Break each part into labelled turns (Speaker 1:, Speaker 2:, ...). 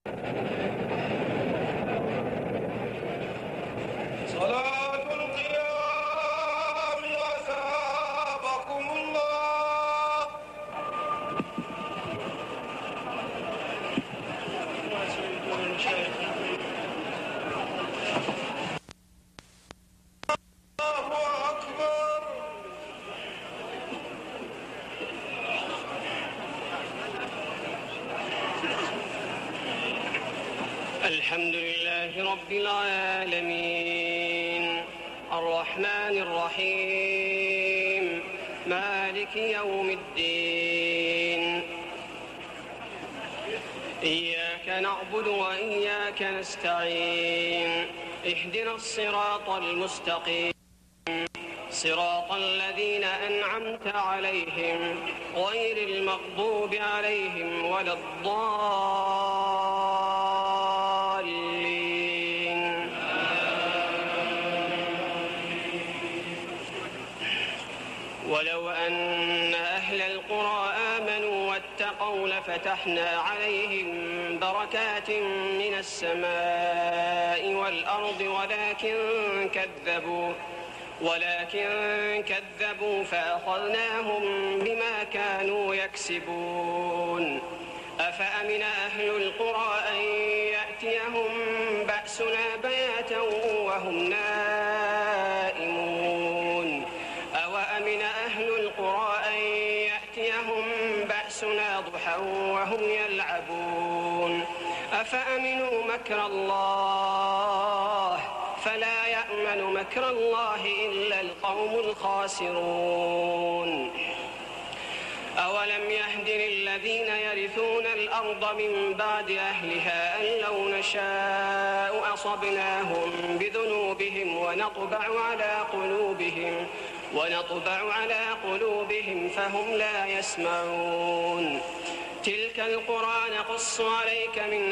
Speaker 1: صلاة القيام وثابكم الله. الله أكبر.
Speaker 2: الحمد لله رب العالمين الرحمن الرحيم مالك يوم الدين. إياك نعبد وإياك نستعين. اهدنا الصراط المستقيم صراط الذين أنعمت عليهم غير المغضوب عليهم ولا الضالين. ولو أن أهل القرى آمنوا واتقوا لفتحنا عليهم بركات من السماء والأرض ولكن كذبوا فأخذناهم بما كانوا يكسبون. أفأمن أهل القرى أن يأتيهم بأسنا بياتا وهم نائمون أوأمن أهل القرى أن يأتيهم بأسنا ضحى وهم يلعبون أفأمنوا مكر الله فلا يأمن مكر الله إلا القوم الخاسرون. أولم يهد للذين يرثون الأرض من بعد أهلها أن لو نشاء أصبناهم بذنوبهم ونطبع على قلوبهم فهم لا يسمعون. تلك القرى نقص عليك من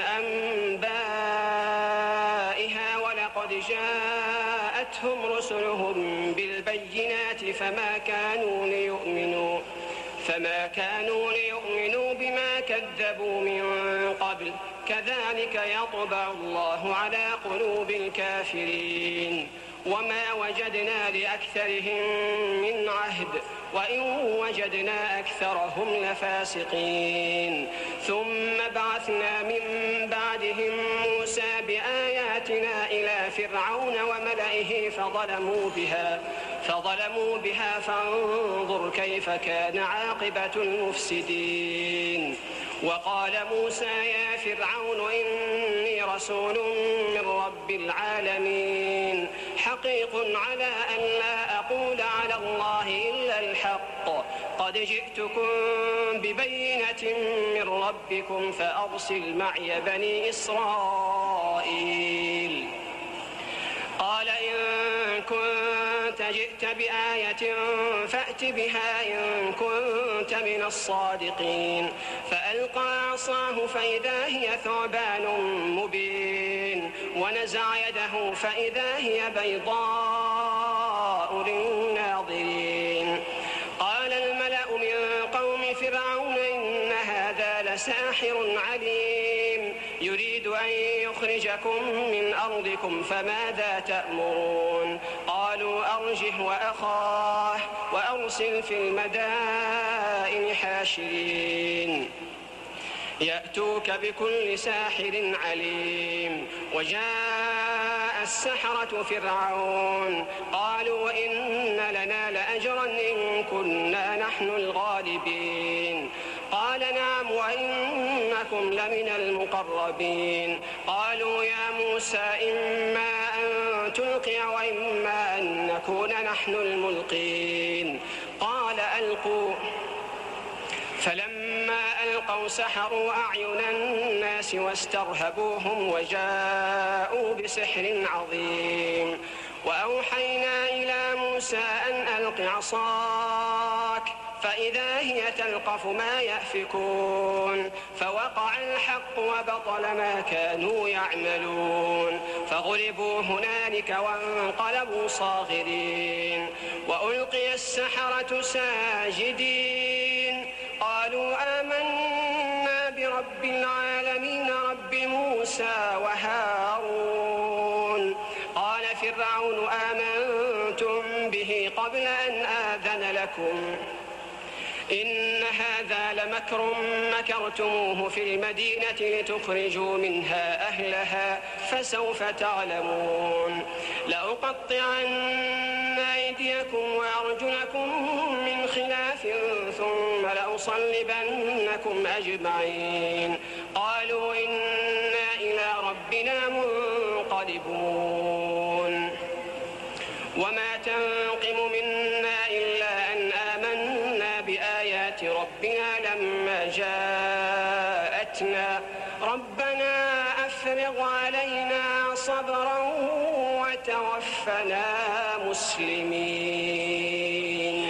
Speaker 2: أنبائها ولقد جاءتهم رسلهم بالبينات فما كانوا ليؤمنوا بما كذبوا من قبل كذلك يطبع الله على قلوب الكافرين. وما وجدنا لأكثرهم من عهد وإن وجدنا أكثرهم لفاسقين. ثم بعثنا من بعدهم موسى بآياتنا إلى فرعون وملئه فظلموا بها فانظر كيف كان عاقبة المفسدين. وقال موسى يا فرعون إني رسول من رب العالمين حقيق على أن لا أقول على الله إلا الحق قد جئتكم ببينة من ربكم فأرسل معي بني إسرائيل. قال إن كنت جئت بآية فأت بها إن كنت من الصادقين. فألقى عصاه فإذا هي ثعبان مبين ونزع يده فإذا هي بيضاء للناظرين. قال الملأ من قوم فرعون إن هذا لساحر عليم يريد أن يخرجكم من أرضكم فماذا تأمرون. قالوا أرجه وأخاه وأرسل في المدائن حاشرين يأتوك بكل ساحر عليم. وجاء السحرة فرعون قالوا إن لنا لأجرا إن كنا نحن الغالبين. قال نعم وإنكم لمن المقربين. قالوا يا موسى إما أن تلقي وإما أن نكون نحن الملقين. قال ألقوا. فلما ألقوا سحروا أعين الناس واسترهبوهم وجاءوا بسحر عظيم. وأوحينا إلى موسى أن ألق عصاك فإذا هي تلقف ما يأفكون. فوقع الحق وبطل ما كانوا يعملون فغلبوا هنالك وانقلبوا صاغرين. وألقي السحرة ساجدين قالوا آمنا برب العالمين رب موسى موسى وهارون. قال فرعون آمنتم به قبل أن آذن لكم إن هذا لمكر مكرتموه في المدينة لتخرجوا منها أهلها فسوف تعلمون. لأقطعن أيديكم وأرجلكم من خلاف ثم لأصلبنكم أجمعين. قالوا إنا إلى ربنا منقلبون. وما تنقم منا إلا أن آمنا بآيات ربنا لما جاءتنا ربنا أفرغ علينا صبرا وتوفنا مسلمين.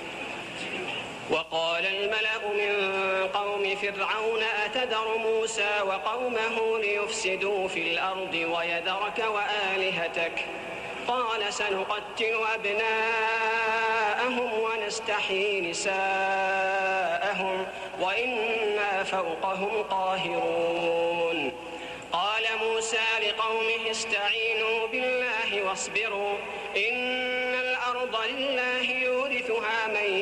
Speaker 2: وقال الملأ من قوم فرعون أتذر موسى وقومه ليفسدوا في الأرض ويذرك وآلهتك قال سنقتل أبناءهم ونستحيي نساءهم وإنا فوقهم قاهرون. قال موسى لقومه استعينوا بالله واصبروا إن الأرض لله يورثها من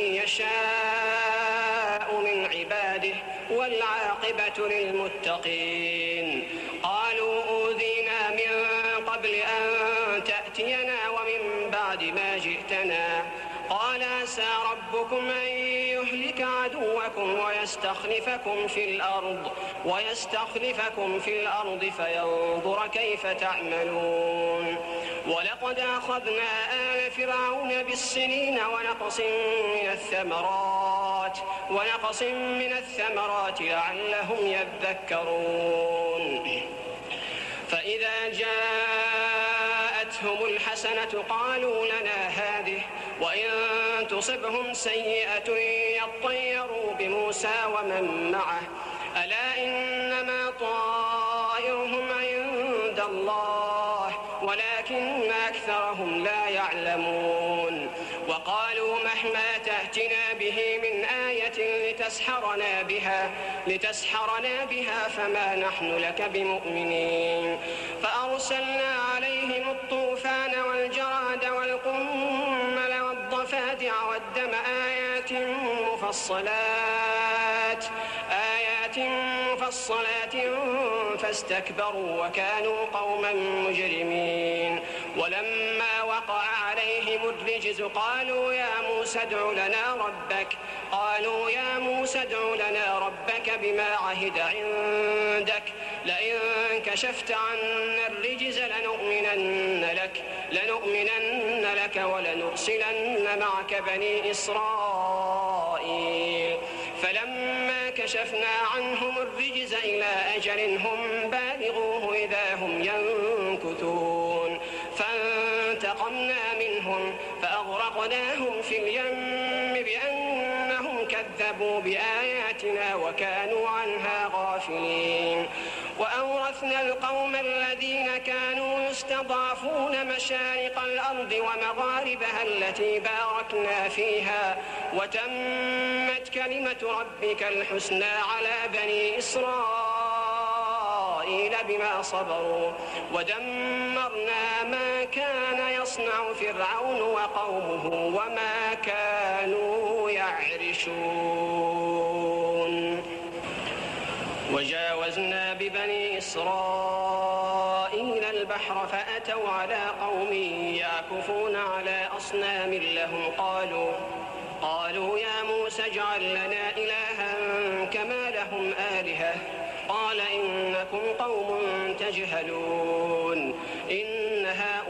Speaker 2: يشاء من عباده والعاقبة للمتقين. قالوا أوذينا من قبل أن تأتينا ومن بعد ما جئتنا قال عسى ربكم أن يهلك عدوكم ويستخلفكم في الأرض فينظر كيف تعملون. ولقد أخذنا آل فرعون بالسنين ونقص من الثمرات لعلهم يذكرون. فإذا جاءتهم الحسنة قالوا لنا هذه وإن تصبهم سيئة يطيروا بموسى ومن معه ألا إنما طائرهم عند الله ولكن أكثرهم لا يعلمون. وقالوا مهما تأتنا به من آية لتسحرنا بها فما نحن لك بمؤمنين. فأرسلنا عليهم الطوفان والجراد والقمل والضفادع والدم آيات مفصلات فاستكبروا وكانوا قوما مجرمين. ولما وقع عليهم الرجز قالوا يا موسى ادع لنا ربك بما عهد عندك لئن كشفت عنا الرجز لنؤمنن لك ولنرسلن معك بني إسرائيل. فلما كشفنا عنهم الرجز إلى أجل هم بالغوه إذا هم ينكثون فانتقمنا منهم فأغرقناهم في اليم بأنهم كذبوا بآياتنا وكانوا عنها غافلين. وأورثنا القوم الذين كانوا يستضعفون مشارق الأرض ومغاربها التي باركنا فيها وتمت كلمة ربك الحسنى على بني إسرائيل بما صبروا ودمرنا ما كان يصنع فرعون وقومه وما كانوا يعرشون. وجاوزنا ببني إسرائيل البحر فأتوا على قوم يعكفون على أصنام لهم قالوا يا موسى اجعل لنا إلها كما لهم آلهة قال إنكم قوم تجهلون إن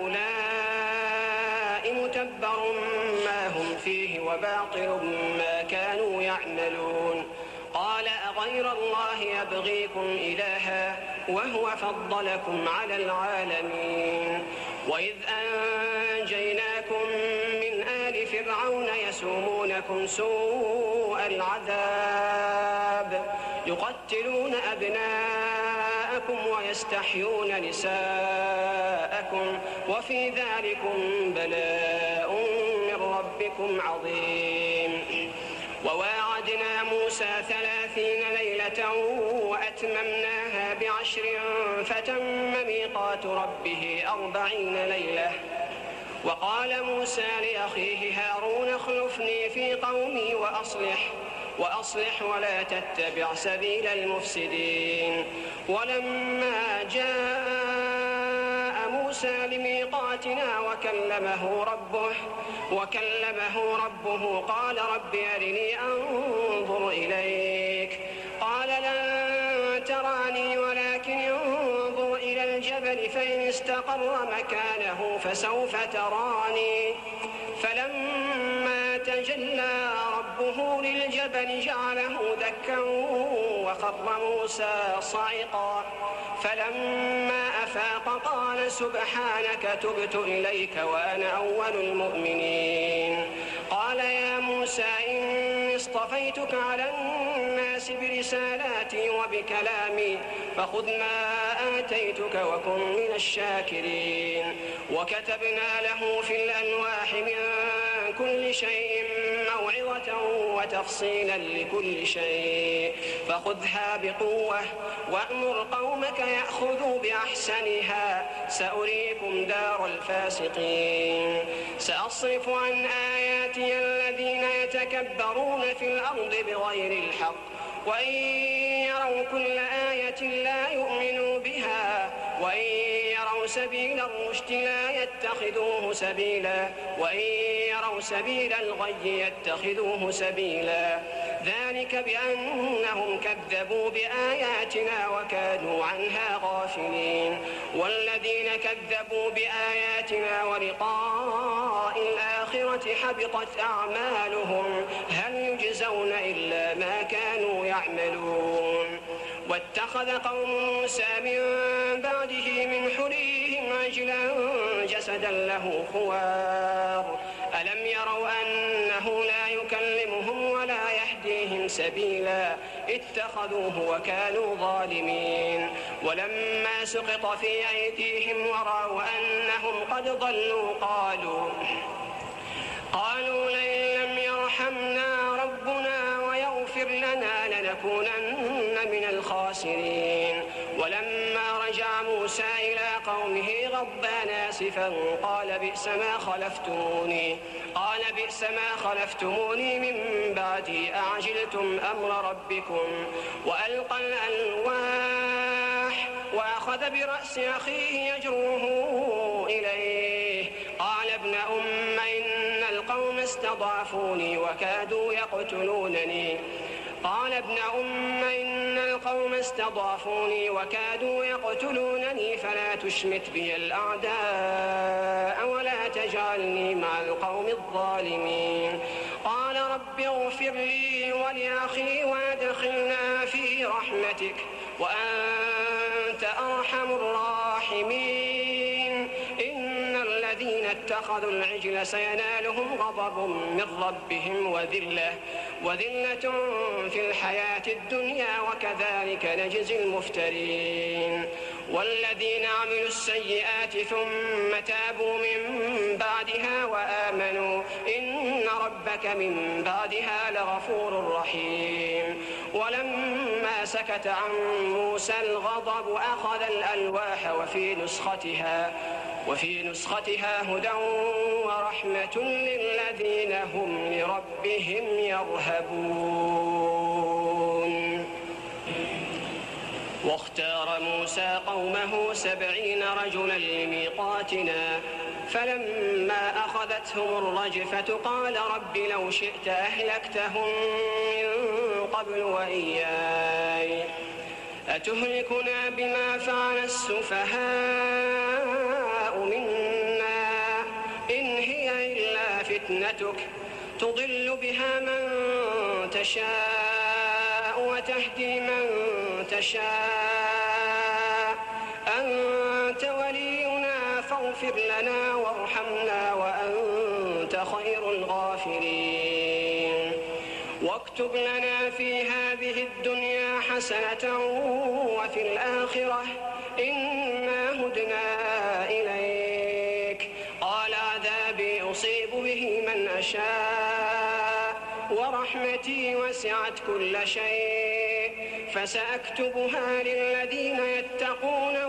Speaker 2: هؤلاء متبر ما هم فيه وباطل ما كانوا يعملون. قال أغير الله يبغيكم إلها وهو فضلكم على العالمين. وإذ أنجيناكم من آل فرعون يسومونكم سوء العذاب يقتلون أبناءكم ويستحيون نساءكم وفي ذلكم بلاء من ربكم عظيم. وواعدنا موسى 30 ليلة وأتممناها ب10 فتم ميقات ربه 40 ليلة. وقال موسى لأخيه هارون اخلفني في قومي وأصلح ولا تتبع سبيل المفسدين. ولما جاء موسى لميقاتنا وكلمه ربه قال رب أرني أنظر إليك. قال لن تراني ولكن انظر إلى الجبل فإن استقر مكانه فسوف تراني. فلما تجلى ربه للجبل جعله دكا وخر موسى صعقا. فلما أفاق قال سبحانك تبت إليك وأنا أول المؤمنين. قال يا موسى إني اصطفيتك على الناس برسالاتي وبكلامي فخذ ما آتيتك وكن من الشاكرين. وكتبنا له في الألواح من كل شيء موعظة وتفصيلا لكل شيء فخذها بقوة وأمر قومك يأخذوا بأحسنها سأريكم دار الفاسقين. سأصرف عن آياتي الذين يتكبرون في الأرض بغير الحق وإن يروا كل آية لا يؤمنوا بها وإن يروا سبيل الرشد لا يتخذوه سبيلا وإن يروا سبيل الغي يتخذوه سبيلا. ذلك بأنهم كذبوا بآياتنا وكانوا عنها غافلين. والذين كذبوا بآياتنا ولقاء الآخرة حبطت أعمالهم هل يجزون إلا ما كانوا يعملون. واتخذ قوم موسى من بعده من حليهم عجلا جسدا له خوار ألم يروا أنه لا يكلمهم ولا يهديهم سبيلا اتخذوه وكانوا ظالمين. ولما سقط في أيديهم ورأوا أنهم قد ضلوا قالوا لئن لم يرحمنا ربنا ويغفر لنا لنكونن من الخاسرين. ولما رجع موسى إلى قومه غضبان آسفا قال بئس ما خلفتموني من بعدي أعجلتم أمر ربكم. وألقى الألواح وأخذ برأس أخيه يجره إليه قال ابن أم إن القوم استضعفوني وكادوا يقتلونني فلا تشمت بي الأعداء ولا تجعلني مع القوم الظالمين. قال رب اغفر لي ولأخي وادخلنا في رحمتك وأنت أرحم الراحمين. إن الذين اتخذوا العجل سينالهم غضب من ربهم وذلة في الحياة الدنيا وكذلك نجزي المفترين. والذين عملوا السيئات ثم تابوا من بعدها وآمنوا إن ربك من بعدها لغفور رحيم. ولما سكت عن موسى الغضب أخذ الألواح وفي نسختها هدى ورحمة للذين هم لربهم يرهبون. واختار موسى قومه 70 رجلا لميقاتنا فلما أخذتهم الرجفة قال رب لو شئت أهلكتهم من قبل وإياي أتهلكنا بما فعل السفهاء منا إن هي إلا فتنتك تضل بها من تشاء وتهدي من تشاء أنت ولينا فاغفر لنا وارحمنا وأنت خير الغافرين. واكتب لنا في هذه الدنيا حسنة وفي الآخرة إنا هدنا إليك. قال عذابي أصيب به من أشاء ورحمتي وسعت كل شيء فسأكتبها للذين يتقون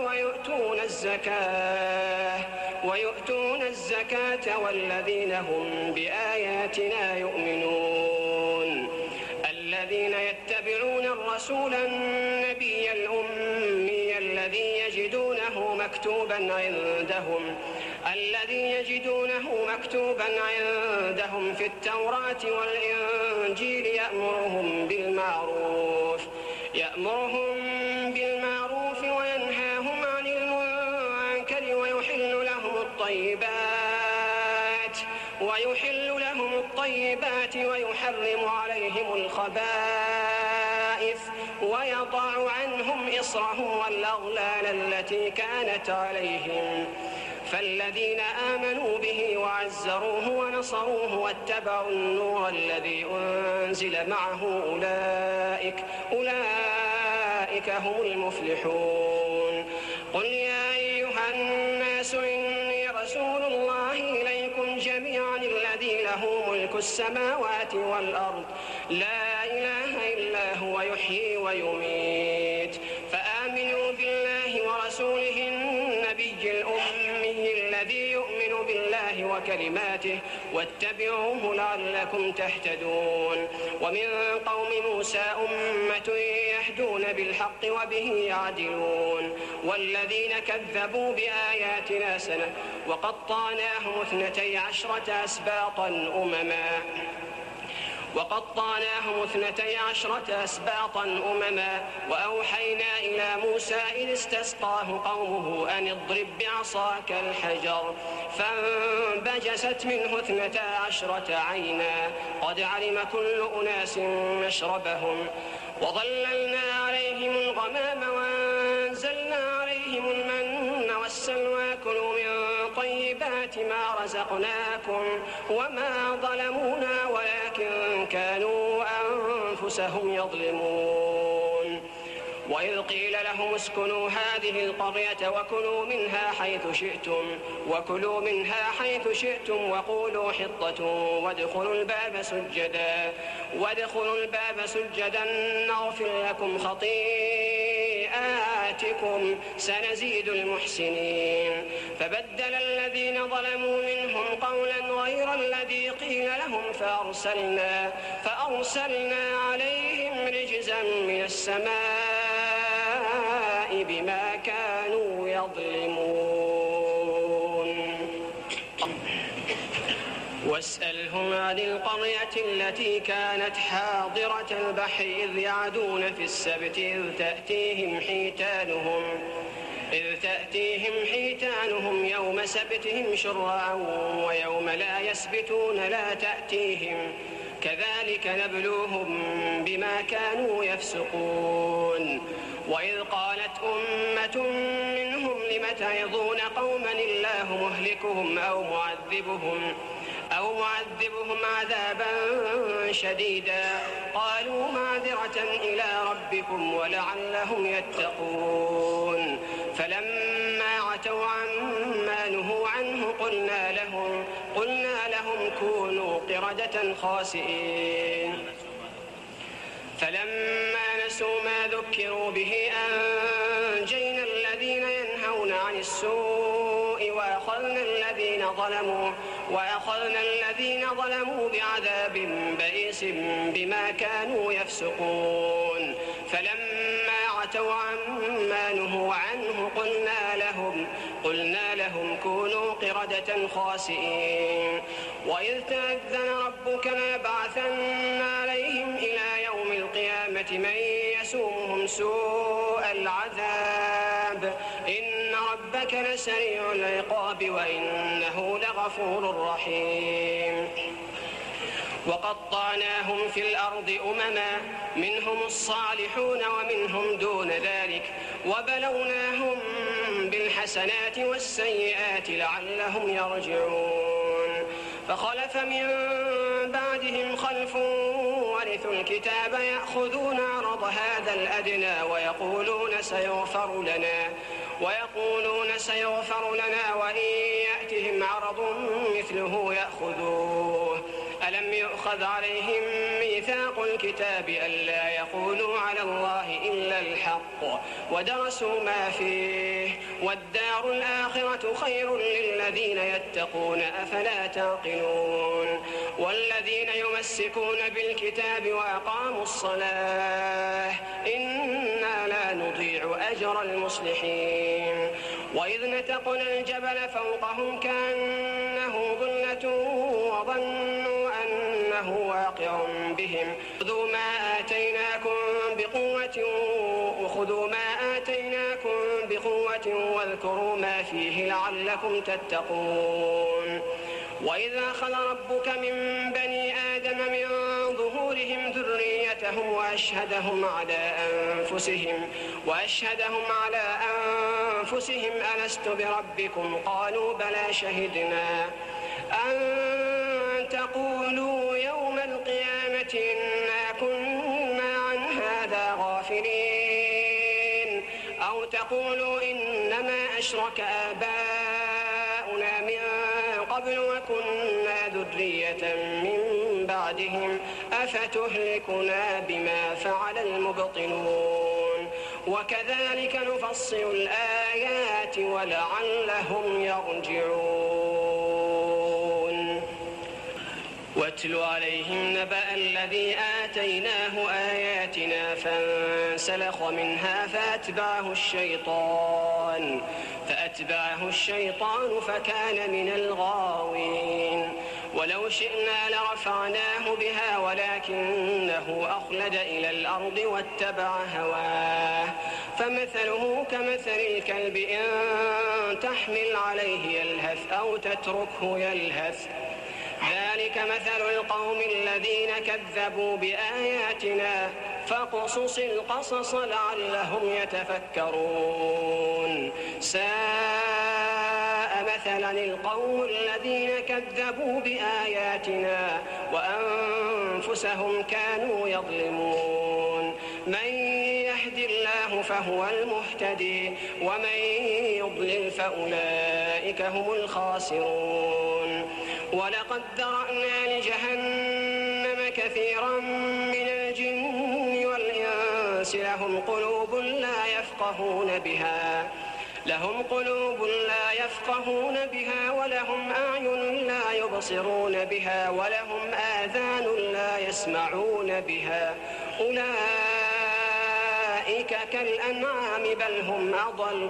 Speaker 2: ويؤتون الزكاة والذين هم بآياتنا يؤمنون الذين يتبعون الرسول النبي الأمي الذي يجدونه مكتوبا عندهم في التوراة والإنجيل يأمرهم بالمعروف وينهاهم عن المنكر ويحل لهم الطيبات ويحرم عليهم الخبائث ويضع عنهم إصرهم والأغلال التي كانت عليهم فالذين آمنوا به وعزروه ونصروه واتبعوا النور الذي أنزل معه أولئك هم المفلحون قل يا أيها الناس إني رسول الله إليكم جميعا الذي له ملك السماوات والأرض لا إله إلا هو يحيي ويميت فآمنوا بالله ورسوله النبي الأمي الذي يؤمن بالله وكلماته واتبعوه لعلكم تهتدون ومن قوم موسى أمة يهدون بالحق وبه يعدلون والذين كذبوا بآياتنا وقطعناهم 12 أسباطا أمما وأوحينا إلى موسى إذ استسقاه قومه أن اضرب بعصاك الحجر فانبجست منه 12 عينا قد علم كل أناس مشربهم وظللنا عليهم الغمام وأنزلنا عليهم المن والسلوى كلوا من طيبات ما رزقناكم وما ظلمونا ولكن كانوا أنفسهم يظلمون وإذ قيل لهم اسكنوا هذه القرية وكلوا منها حيث شئتم وقولوا حطة وادخلوا الباب سجدا نغفر لكم خطيئاتكم سنزيد المحسنين فبدل الذين ظلموا منهم قولا غير الذي قيل لهم فأرسلنا عليهم رجزا من السماء بما كانوا يظلمون واسألهم عن القرية التي كانت حاضرة البحر إذ يعدون في السبت إذ تأتيهم حيتانهم يوم سبتهم شرعا ويوم لا يسبتون لا تأتيهم كذلك نبلوهم بما كانوا يفسقون وإذ قالت أمة منهم لم تعظون قوما الله مهلكهم أو معذبهم عذابا شديدا قالوا معذرة إلى ربكم ولعلهم يتقون فلما عتوا عما نهوا عنه قلنا لهم كونوا قردة خاسئين فلما نسوا ما ذكروا به أنجينا الذين ينهون عن السوء وأخذنا الذين ظلموا بعذاب بئيس بما كانوا يفسقون فلما عتوا عما نهوا عنه قلنا لهم كونوا قردة خاسئين وإذ تأذن ربك ليبعثن عليهم إلى يوم القيامة من يسومهم سوء العذاب إن ربك لسريع العقاب وإنه لغفور رحيم وقطعناهم في الأرض أمما منهم الصالحون ومنهم دون ذلك وبلوناهم بالحسنات والسيئات لعلهم يرجعون فخلف من بعدهم خلف ورثوا الكتاب يأخذون عرض هذا الأدنى ويقولون سيغفر لنا وإن يأتهم عرض مثله يأخذوه ألم يؤخذ عليهم ميثاق الكتاب ألا يقولوا على الله إلا الحق ودرسوا ما فيه والدار الآخرة خير للذين يتقون أفلا تعقلون والذين يمسكون بالكتاب وأقاموا الصلاة إنا لا نضيع أجر المصلحين وإذ نتقنا الجبل فوقهم كأنه ظلة وظنوا أنه واقع بهم خذوا ما آتيناكم بقوة واذكروا ما فيه لعلكم تتقون وإذا أخذ ربك من بني آدم من ظهورهم ذريتهم وأشهدهم على أنفسهم ألست بربكم قالوا بلى شهدنا أن تقولوا يوم القيامة إنا كنا عن هذا غافلين أو تقولوا إنما أشرك آباؤنا من قبل وكنا ذرية من بعدهم أفتهلكنا بما فعل المبطلون وكذلك نفصل الآيات ولعلهم يرجعون واتل عليهم نبأ الذي آتيناه آياتنا فانسلخ منها فأتبعه الشيطان فكان من الغاوين ولو شئنا لرفعناه بها ولكنه أخلد إلى الأرض واتبع هواه فمثله كمثل الكلب إن تحمل عليه يلهث أو تتركه يلهث ذلك مثل القوم الذين كذبوا بآياتنا فاقصص القصص لعلهم يتفكرون ساء مثلا القوم الذين كذبوا بآياتنا وأنفسهم كانوا يظلمون من يهد الله فهو المهتدي ومن يضلل فأولئك هم الخاسرون ولقد ذرأنا لجهنم كثيرا من الجن والإنس لهم قلوب لا يفقهون بها ولهم أعين لا يبصرون بها ولهم آذان لا يسمعون بها أولئك كالأنعام بل هم أضل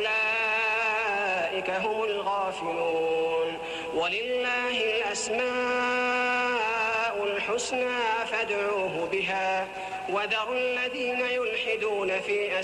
Speaker 2: أولئك هم الغافلون ولله الأسماء الحسنى فادعوه بها وذروا الذين يلحدون في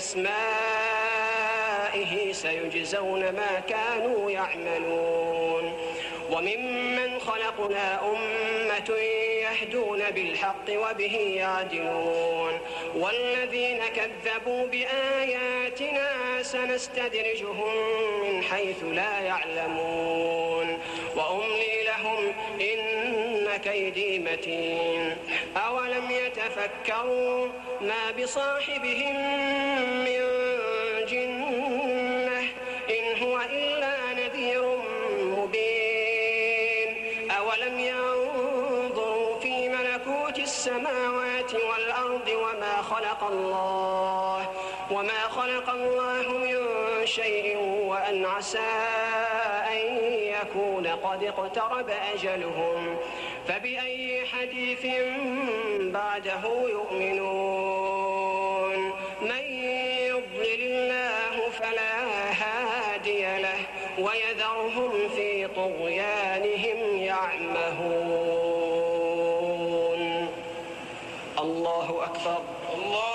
Speaker 2: أسمائه سيجزون ما كانوا يعملون وممن خلقنا أمة يهدون بالحق وبه يعدلون والذين كذبوا بآياتنا سنستدرجهم من حيث لا يعلمون وأملي لهم إن كيدي متين أولم يتفكروا ما بصاحبهم من جنة إن هو إلا نذير مبين أولم ينظروا في ملكوت السماوات والأرض وما خلق الله من شيء وأن عسى أن يكون قد اقترب أجلهم فبأي حديث بعده يؤمنون من يضلل الله فلا هادي له ويذرهم في طغيانهم يعمهون الله أكبر.
Speaker 1: الله